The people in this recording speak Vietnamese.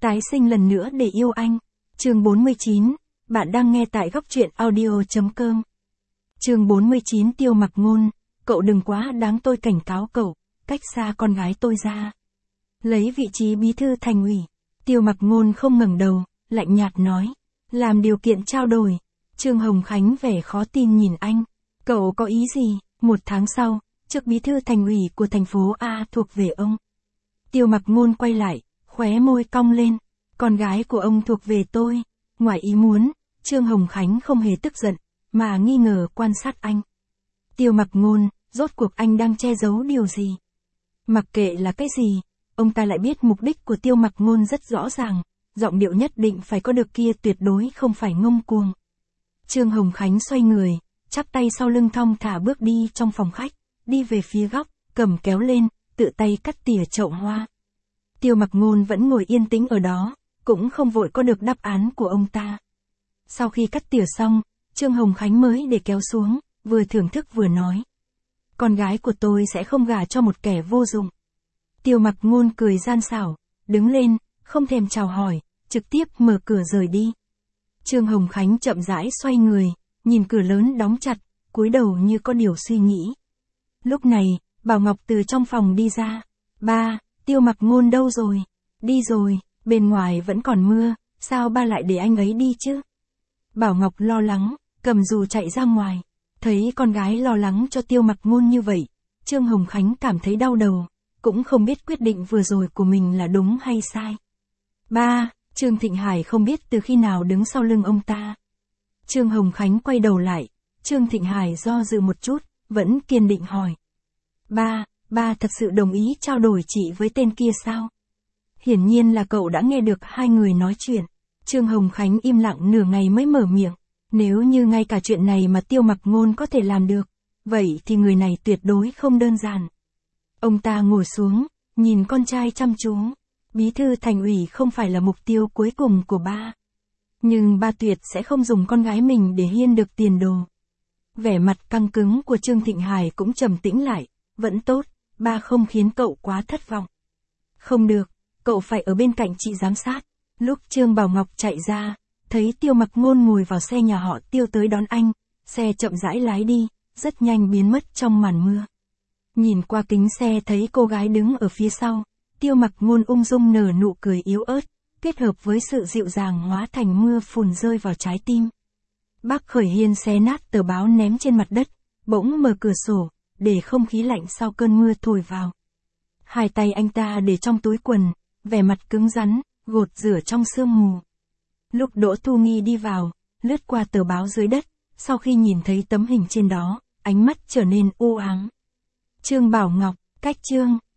Tái sinh lần nữa để yêu anh. Chương 49, bạn đang nghe tại góc truyện audio.com. Chương 49 Tiêu Mặc Ngôn, cậu đừng quá đáng, tôi cảnh cáo cậu, cách xa con gái tôi ra. Lấy vị trí bí thư thành ủy, Tiêu Mặc Ngôn không ngẩng đầu, lạnh nhạt nói, làm điều kiện trao đổi. Trương Hồng Khánh vẻ khó tin nhìn anh, cậu có ý gì? 1 tháng sau, chức bí thư thành ủy của thành phố A thuộc về ông. Tiêu Mặc Ngôn quay lại, khóe môi cong lên, con gái của ông thuộc về tôi. Ngoài ý muốn, Trương Hồng Khánh không hề tức giận, mà nghi ngờ quan sát anh. Tiêu Mặc Ngôn, rốt cuộc anh đang che giấu điều gì? Mặc kệ là cái gì, ông ta lại biết mục đích của Tiêu Mặc Ngôn rất rõ ràng, giọng điệu nhất định phải có được kia, tuyệt đối không phải ngông cuồng. Trương Hồng Khánh xoay người, chắp tay sau lưng thong thả bước đi trong phòng khách, đi về phía góc, cầm kéo lên, tự tay cắt tỉa chậu hoa. Tiêu Mặc Ngôn vẫn ngồi yên tĩnh ở đó, cũng không vội có được đáp án của ông ta. Sau khi cắt tỉa xong, Trương Hồng Khánh mới để kéo xuống, vừa thưởng thức vừa nói. Con gái của tôi sẽ không gả cho một kẻ vô dụng. Tiêu Mặc Ngôn cười gian xảo, đứng lên, không thèm chào hỏi, trực tiếp mở cửa rời đi. Trương Hồng Khánh chậm rãi xoay người, nhìn cửa lớn đóng chặt, cúi đầu như có điều suy nghĩ. Lúc này, Bảo Ngọc từ trong phòng đi ra. Ba, Tiêu Mặc Ngôn đâu rồi? Đi rồi, bên ngoài vẫn còn mưa, sao ba lại để anh ấy đi chứ? Bảo Ngọc lo lắng, cầm dù chạy ra ngoài. Thấy con gái lo lắng cho Tiêu Mặc Ngôn như vậy, Trương Hồng Khánh cảm thấy đau đầu, cũng không biết quyết định vừa rồi của mình là đúng hay sai. Ba, Trương Thịnh Hải không biết từ khi nào đứng sau lưng ông ta. Trương Hồng Khánh quay đầu lại, Trương Thịnh Hải do dự một chút, vẫn kiên định hỏi. Ba thật sự đồng ý trao đổi chị với tên kia sao? Hiển nhiên là cậu đã nghe được hai người nói chuyện. Trương Hồng Khánh im lặng nửa ngày mới mở miệng. Nếu như ngay cả chuyện này mà Tiêu Mặc Ngôn có thể làm được, vậy thì người này tuyệt đối không đơn giản. Ông ta ngồi xuống, nhìn con trai chăm chú. Bí thư thành ủy không phải là mục tiêu cuối cùng của ba. Nhưng ba tuyệt sẽ không dùng con gái mình để hiên được tiền đồ. Vẻ mặt căng cứng của Trương Thịnh Hải cũng trầm tĩnh lại. Vẫn tốt, ba không khiến cậu quá thất vọng. Không được, cậu phải ở bên cạnh chị giám sát. Lúc Trương Bảo Ngọc chạy ra, thấy Tiêu Mặc Ngôn ngồi vào xe nhà họ Tiêu tới đón anh, xe chậm rãi lái đi, rất nhanh biến mất trong màn mưa. Nhìn qua kính xe thấy cô gái đứng ở phía sau, Tiêu Mặc Ngôn ung dung nở nụ cười yếu ớt, kết hợp với sự dịu dàng hóa thành mưa phùn rơi vào trái tim. Bác Khởi Hiên xé nát tờ báo ném trên mặt đất, bỗng mở cửa sổ, để không khí lạnh sau cơn mưa thổi vào. Hai tay anh ta để trong túi quần, vẻ mặt cứng rắn, gột rửa trong sương mù. Lúc Đỗ Thu Nghi đi vào, lướt qua tờ báo dưới đất, sau khi nhìn thấy tấm hình trên đó, ánh mắt trở nên u ám. Trương Bảo Ngọc, cách Trương